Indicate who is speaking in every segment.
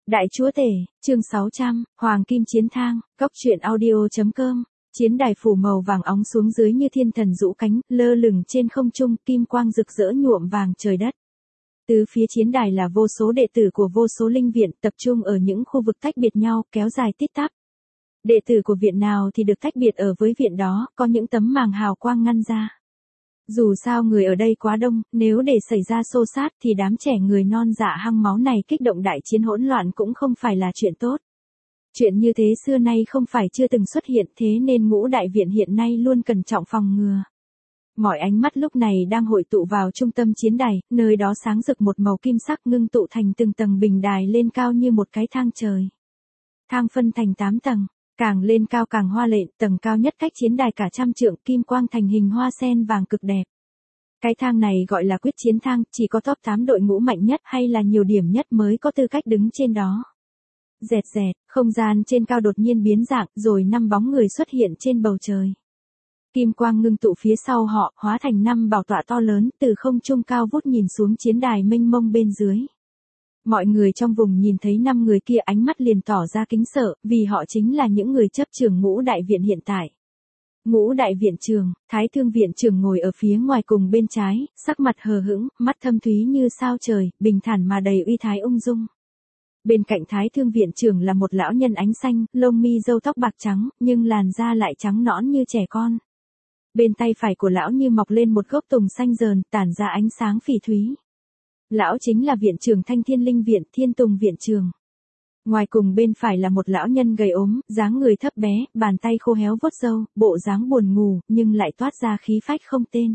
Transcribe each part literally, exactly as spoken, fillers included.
Speaker 1: Đại chúa tể, chương sáu trăm, Hoàng Kim Chiến Thang, Góc truyện audio.com. Chiến đài phủ màu vàng óng xuống dưới như thiên thần rũ cánh, lơ lửng trên không trung, kim quang rực rỡ nhuộm vàng trời đất. Từ phía chiến đài là vô số đệ tử của vô số linh viện tập trung ở những khu vực tách biệt nhau, kéo dài tít tắp. Đệ tử của viện nào thì được tách biệt ở với viện đó, có những tấm màng hào quang ngăn ra. Dù sao người ở đây quá đông, nếu để xảy ra xô xát thì đám trẻ người non dạ hăng máu này kích động đại chiến hỗn loạn cũng không phải là chuyện tốt. Chuyện như thế xưa nay không phải chưa từng xuất hiện, thế nên ngũ đại viện hiện nay luôn cẩn trọng phòng ngừa. Mọi ánh mắt lúc này đang hội tụ vào trung tâm chiến đài, nơi đó sáng rực một màu kim sắc ngưng tụ thành từng tầng bình đài lên cao như một cái thang trời. Thang phân thành tám tầng. Càng lên cao càng hoa lệ, tầng cao nhất cách chiến đài cả trăm trượng, kim quang thành hình hoa sen vàng cực đẹp. Cái thang này gọi là quyết chiến thang, chỉ có top tám đội ngũ mạnh nhất hay là nhiều điểm nhất mới có tư cách đứng trên đó. Rẹt rẹt, không gian trên cao đột nhiên biến dạng, rồi năm bóng người xuất hiện trên bầu trời. Kim quang ngưng tụ phía sau họ, hóa thành năm bảo tọa to lớn, từ không trung cao vút nhìn xuống chiến đài mênh mông bên dưới. Mọi người trong vùng nhìn thấy năm người kia ánh mắt liền tỏ ra kính sợ, vì họ chính là những người chấp trưởng ngũ đại viện hiện tại. Ngũ đại viện trưởng, Thái Thương viện trưởng ngồi ở phía ngoài cùng bên trái, sắc mặt hờ hững, mắt thâm thúy như sao trời, bình thản mà đầy uy thái ung dung. Bên cạnh Thái Thương viện trưởng là một lão nhân ánh xanh, lông mi râu tóc bạc trắng, nhưng làn da lại trắng nõn như trẻ con. Bên tay phải của lão như mọc lên một gốc tùng xanh rờn, tản ra ánh sáng phỉ thúy. Lão chính là viện trưởng Thanh Thiên Linh Viện, Thiên Tùng viện trưởng. Ngoài cùng bên phải là một lão nhân gầy ốm, dáng người thấp bé, bàn tay khô héo vuốt râu, bộ dáng buồn ngủ, nhưng lại toát ra khí phách không tên.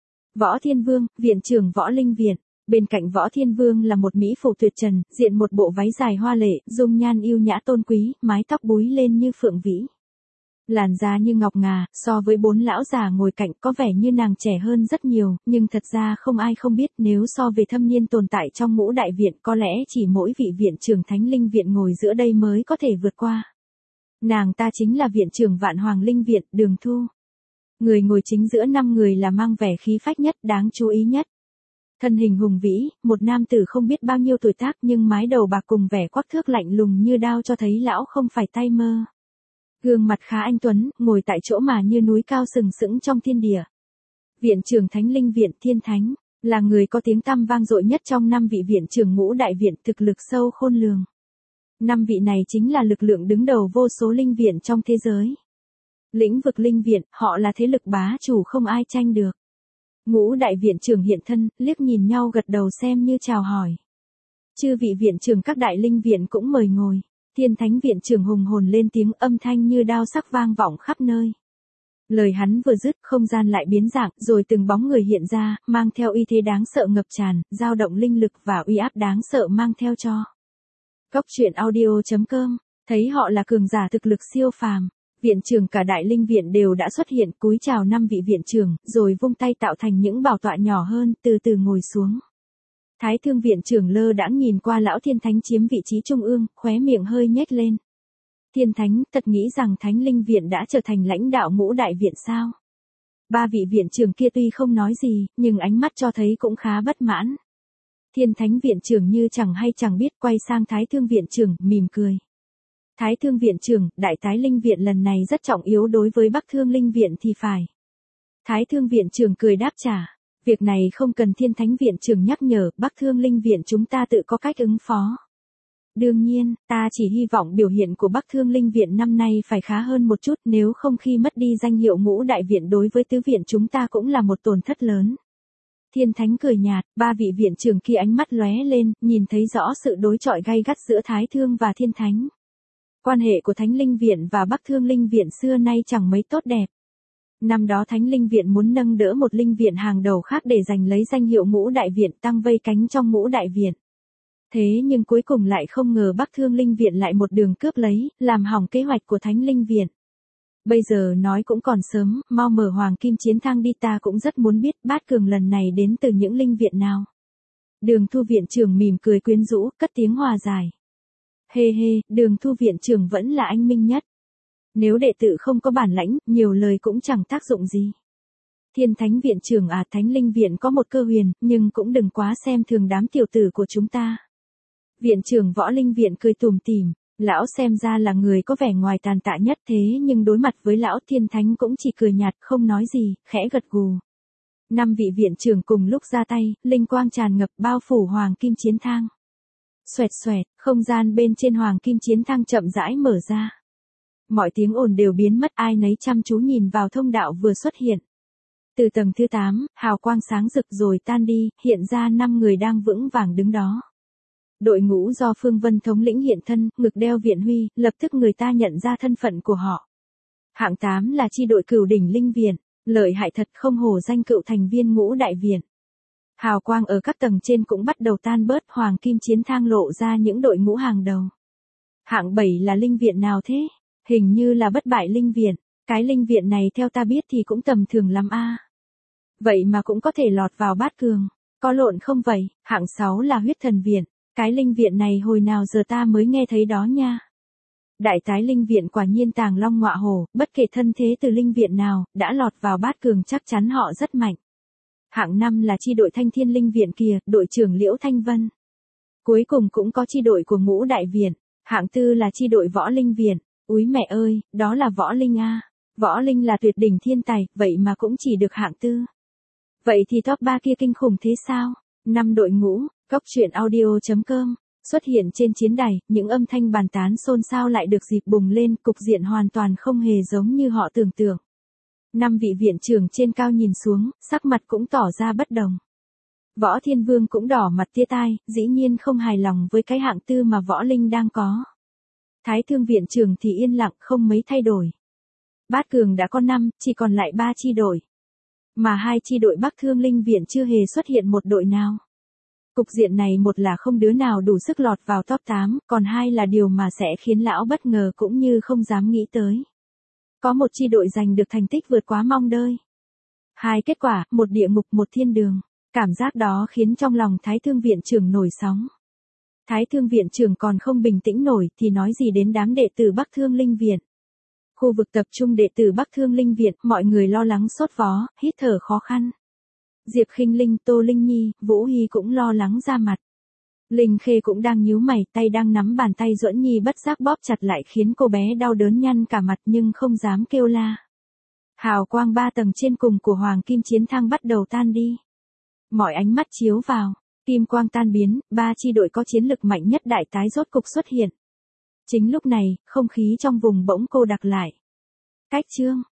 Speaker 1: Võ Thiên Vương, viện trưởng Võ Linh Viện. Bên cạnh Võ Thiên Vương là một mỹ phụ tuyệt trần, diện một bộ váy dài hoa lệ, dung nhan yêu nhã tôn quý, mái tóc búi lên như phượng vĩ. Làn da như ngọc ngà, so với bốn lão già ngồi cạnh có vẻ như nàng trẻ hơn rất nhiều, nhưng thật ra không ai không biết nếu so về thâm niên tồn tại trong ngũ đại viện có lẽ chỉ mỗi vị viện trưởng Thánh Linh Viện ngồi giữa đây mới có thể vượt qua. Nàng ta chính là viện trưởng Vạn Hoàng Linh Viện, Đường Thu. Người ngồi chính giữa năm người là mang vẻ khí phách nhất, đáng chú ý nhất. Thân hình hùng vĩ, một nam tử không biết bao nhiêu tuổi tác nhưng mái đầu bạc cùng vẻ quắc thước lạnh lùng như đao cho thấy lão không phải tay mơ. Gương mặt khá anh tuấn, ngồi tại chỗ mà như núi cao sừng sững trong thiên địa. Viện trưởng Thánh Linh Viện Thiên Thánh, là người có tiếng tăm vang dội nhất trong năm vị viện trưởng ngũ đại viện, thực lực sâu khôn lường. Năm vị này chính là lực lượng đứng đầu vô số linh viện trong thế giới. Lĩnh vực linh viện, họ là thế lực bá chủ không ai tranh được. Ngũ đại viện trưởng hiện thân, liếc nhìn nhau gật đầu xem như chào hỏi. Chư vị viện trưởng các đại linh viện cũng mời ngồi. Thiên Thánh viện trưởng hùng hồn lên tiếng, âm thanh như đao sắc vang vọng khắp nơi. Lời hắn vừa dứt, không gian lại biến dạng, rồi từng bóng người hiện ra, mang theo uy thế đáng sợ ngập tràn, dao động linh lực và uy áp đáng sợ mang theo cho. Góc truyện audio.com, thấy họ là cường giả thực lực siêu phàm. Viện trưởng cả đại linh viện đều đã xuất hiện, cúi chào năm vị viện trưởng, rồi vung tay tạo thành những bảo tọa nhỏ hơn, từ từ ngồi xuống. Thái Thương viện trưởng lơ đãng nhìn qua lão Thiên Thánh chiếm vị trí trung ương, khóe miệng hơi nhếch lên. Thiên Thánh, thật nghĩ rằng Thánh Linh Viện đã trở thành lãnh đạo ngũ đại viện sao? Ba vị viện trưởng kia tuy không nói gì, nhưng ánh mắt cho thấy cũng khá bất mãn. Thiên Thánh viện trưởng như chẳng hay chẳng biết quay sang Thái Thương viện trưởng, mỉm cười. Thái Thương viện trưởng, Đại Tái Linh Viện lần này rất trọng yếu đối với Bắc Thương Linh Viện thì phải. Thái Thương viện trưởng cười đáp trả. Việc này không cần Thiên Thánh viện trưởng nhắc nhở, Bắc Thương Linh Viện chúng ta tự có cách ứng phó. Đương nhiên, ta chỉ hy vọng biểu hiện của Bắc Thương Linh Viện năm nay phải khá hơn một chút, nếu không khi mất đi danh hiệu ngũ đại viện đối với tứ viện chúng ta cũng là một tổn thất lớn. Thiên Thánh cười nhạt, ba vị viện trưởng kia ánh mắt lóe lên, nhìn thấy rõ sự đối chọi gay gắt giữa Thái Thương và Thiên Thánh. Quan hệ của Thánh Linh Viện và Bắc Thương Linh Viện xưa nay chẳng mấy tốt đẹp. Năm đó Thánh Linh Viện muốn nâng đỡ một linh viện hàng đầu khác để giành lấy danh hiệu ngũ đại viện, tăng vây cánh trong ngũ đại viện. Thế nhưng cuối cùng lại không ngờ Bắc Thương Linh Viện lại một đường cướp lấy, làm hỏng kế hoạch của Thánh Linh Viện. Bây giờ nói cũng còn sớm, mau mở Hoàng Kim Chiến Thang đi, ta cũng rất muốn biết bát cường lần này đến từ những linh viện nào. Đường Thu viện trưởng mỉm cười quyến rũ, cất tiếng hòa giải. Hê hê, Đường Thu viện trưởng vẫn là anh minh nhất. Nếu đệ tử không có bản lãnh, nhiều lời cũng chẳng tác dụng gì. Thiên Thánh viện trưởng à, Thánh Linh Viện có một cơ huyền, nhưng cũng đừng quá xem thường đám tiểu tử của chúng ta. Viện trưởng Võ Linh Viện cười tủm tỉm, lão xem ra là người có vẻ ngoài tàn tạ nhất thế nhưng đối mặt với lão Thiên Thánh cũng chỉ cười nhạt không nói gì, khẽ gật gù. Năm vị viện trưởng cùng lúc ra tay, linh quang tràn ngập bao phủ hoàng kim chiến thang. Xoẹt xoẹt, không gian bên trên hoàng kim chiến thang chậm rãi mở ra. Mọi tiếng ồn đều biến mất, ai nấy chăm chú nhìn vào thông đạo vừa xuất hiện. Từ tầng thứ tám, hào quang sáng rực rồi tan đi, hiện ra năm người đang vững vàng đứng đó. Đội ngũ do Phương Vân thống lĩnh hiện thân, ngực đeo viện huy, lập tức người ta nhận ra thân phận của họ. Hạng tám là chi đội Cửu Đỉnh Linh Viện, lợi hại thật không hổ danh cựu thành viên Ngũ Đại Viện. Hào quang ở các tầng trên cũng bắt đầu tan bớt, hoàng kim chiến thang lộ ra những đội ngũ hàng đầu. Hạng bảy là Linh Viện nào thế? Hình như là Bất Bại Linh Viện, cái Linh Viện này theo ta biết thì cũng tầm thường lắm a. Vậy mà cũng có thể lọt vào bát cường, có lộn không vậy? Hạng sáu là Huyết Thần Viện, cái Linh Viện này hồi nào giờ ta mới nghe thấy đó nha. Đại Tái Linh Viện quả nhiên tàng long ngọa hổ, bất kể thân thế từ Linh Viện nào, đã lọt vào bát cường chắc chắn họ rất mạnh. Hạng năm là chi đội Thanh Thiên Linh Viện kìa, đội trưởng Liễu Thanh Vân. Cuối cùng cũng có chi đội của Ngũ Đại Viện. Hạng tư là chi đội Võ Linh Viện. Úi mẹ ơi, đó là Võ Linh a. Võ Linh là tuyệt đỉnh thiên tài, vậy mà cũng chỉ được hạng tư. Vậy thì top ba kia kinh khủng thế sao? Năm đội ngũ, Cóc Truyện Audio chấm com. Xuất hiện trên chiến đài, những âm thanh bàn tán xôn xao lại được dịp bùng lên, cục diện hoàn toàn không hề giống như họ tưởng tượng. Năm vị viện trưởng trên cao nhìn xuống, sắc mặt cũng tỏ ra bất đồng. Võ Thiên Vương cũng đỏ mặt tia tai, dĩ nhiên không hài lòng với cái hạng tư mà Võ Linh đang có. Thái Thương viện trưởng thì yên lặng không mấy thay đổi. Bát cường đã có năm, chỉ còn lại ba chi đội. Mà hai chi đội Bắc Thương Linh Viện chưa hề xuất hiện một đội nào. Cục diện này một là không đứa nào đủ sức lọt vào top tám, còn hai là điều mà sẽ khiến lão bất ngờ cũng như không dám nghĩ tới. Có một chi đội giành được thành tích vượt quá mong đợi. Hai kết quả, một địa ngục một thiên đường. Cảm giác đó khiến trong lòng Thái Thương viện trưởng nổi sóng. Thái Thương viện trưởng còn không bình tĩnh nổi thì nói gì đến đám đệ tử Bắc Thương Linh Viện. Khu vực tập trung đệ tử Bắc Thương Linh Viện, mọi người lo lắng sốt vó, hít thở khó khăn. Diệp Khinh Linh, Tô Linh Nhi, Vũ Hy cũng lo lắng ra mặt. Linh Khê cũng đang nhíu mày, tay đang nắm bàn tay Duẫn Nhi bất giác bóp chặt lại khiến cô bé đau đớn nhăn cả mặt nhưng không dám kêu la. Hào quang ba tầng trên cùng của Hoàng Kim Chiến Thang bắt đầu tan đi. Mọi ánh mắt chiếu vào, kim quang tan biến, ba chi đội có chiến lực mạnh nhất đại tái rốt cục xuất hiện. Chính lúc này, không khí trong vùng bỗng cô đặc lại. Cách chương